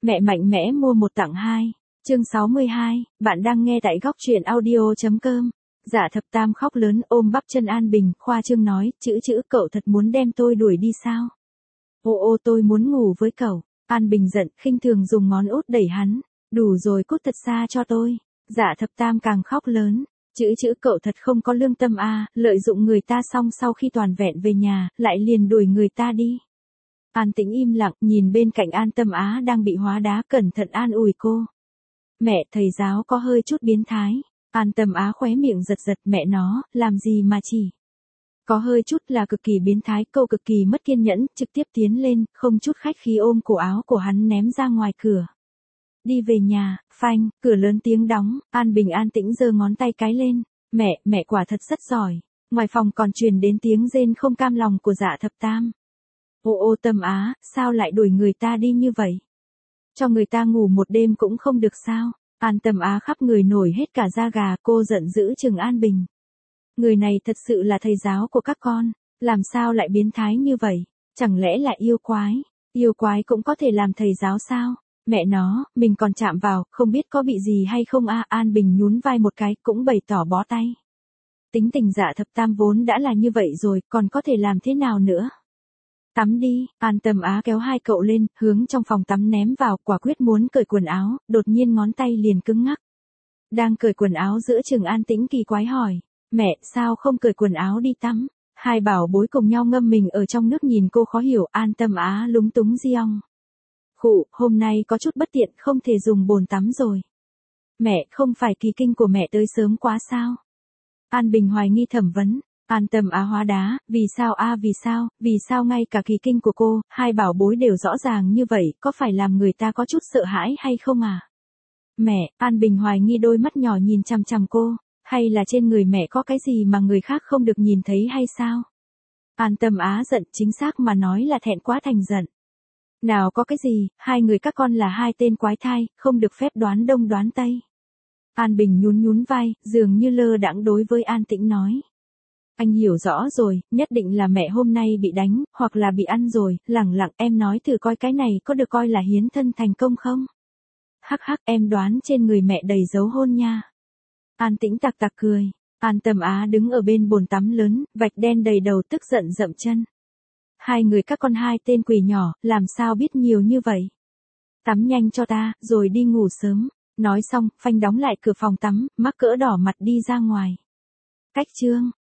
Mẹ mạnh mẽ mua một tặng hai. Chương 62, bạn đang nghe tại góc truyện audio.com. Dạ Thập Tam khóc lớn ôm bắp chân An Bình, khoa trương nói, chữ cậu thật muốn đem tôi đuổi đi sao? Ô tôi muốn ngủ với cậu. An Bình giận, khinh thường dùng ngón út đẩy hắn. Đủ rồi, cút thật xa cho tôi. Dạ Thập Tam càng khóc lớn. Chữ cậu thật không có lương tâm à, lợi dụng người ta xong sau khi toàn vẹn về nhà, lại liền đuổi người ta đi. An Tĩnh im lặng, nhìn bên cạnh An Tâm Á đang bị hóa đá, cẩn thận an ủi cô. Mẹ, thầy giáo có hơi chút biến thái. An Tâm Á khóe miệng giật giật, mẹ nó, làm gì mà chỉ. Có hơi chút là cực kỳ biến thái, cô cực kỳ mất kiên nhẫn, trực tiếp tiến lên, không chút khách khí ôm cổ áo của hắn ném ra ngoài cửa. Đi về nhà, phanh, cửa lớn tiếng đóng, An Bình an tĩnh giơ ngón tay cái lên. Mẹ quả thật rất giỏi. Ngoài phòng còn truyền đến tiếng rên không cam lòng của Dạ Thập Tam. Ô Tâm Á, sao lại đuổi người ta đi như vậy? Cho người ta ngủ một đêm cũng không được sao? An Tâm Á khắp người nổi hết cả da gà, cô giận dữ chừng An Bình. Người này thật sự là thầy giáo của các con, làm sao lại biến thái như vậy? Chẳng lẽ là yêu quái? Yêu quái cũng có thể làm thầy giáo sao? Mẹ nó, mình còn chạm vào, không biết có bị gì hay không à? An Bình nhún vai một cái, cũng bày tỏ bó tay. Tính tình Dạ Thập Tam vốn đã là như vậy rồi, còn có thể làm thế nào nữa? Tắm đi, An Tâm Á kéo hai cậu lên, hướng trong phòng tắm ném vào, quả quyết muốn cởi quần áo, đột nhiên ngón tay liền cứng ngắc. Đang cởi quần áo giữa chừng An Tĩnh kỳ quái hỏi, mẹ, sao không cởi quần áo đi tắm? Hai bảo bối cùng nhau ngâm mình ở trong nước nhìn cô khó hiểu, An Tâm Á lúng túng riong. Khụ, hôm nay có chút bất tiện, không thể dùng bồn tắm rồi. Mẹ, không phải kỳ kinh của mẹ tới sớm quá sao? An Bình hoài nghi thẩm vấn. An Tâm Á hóa đá, vì sao ngay cả kỳ kinh của cô, hai bảo bối đều rõ ràng như vậy, có phải làm người ta có chút sợ hãi hay không à? Mẹ, An Bình hoài nghi đôi mắt nhỏ nhìn chằm chằm cô, hay là trên người mẹ có cái gì mà người khác không được nhìn thấy hay sao? An Tâm Á giận, chính xác mà nói là thẹn quá thành giận. Nào có cái gì, hai người các con là hai tên quái thai, không được phép đoán đông đoán tây. An Bình nhún vai, dường như lơ đãng đối với An Tĩnh nói. Anh hiểu rõ rồi, nhất định là mẹ hôm nay bị đánh, hoặc là bị ăn rồi, lẳng lặng em nói thử coi cái này có được coi là hiến thân thành công không? Hắc em đoán trên người mẹ đầy dấu hôn nha. An Tĩnh tặc cười, An Tâm Á đứng ở bên bồn tắm lớn, vạch đen đầy đầu tức giận dậm chân. Hai người các con hai tên quỷ nhỏ, làm sao biết nhiều như vậy? Tắm nhanh cho ta, rồi đi ngủ sớm. Nói xong, phanh đóng lại cửa phòng tắm, mắc cỡ đỏ mặt đi ra ngoài. Cách chương.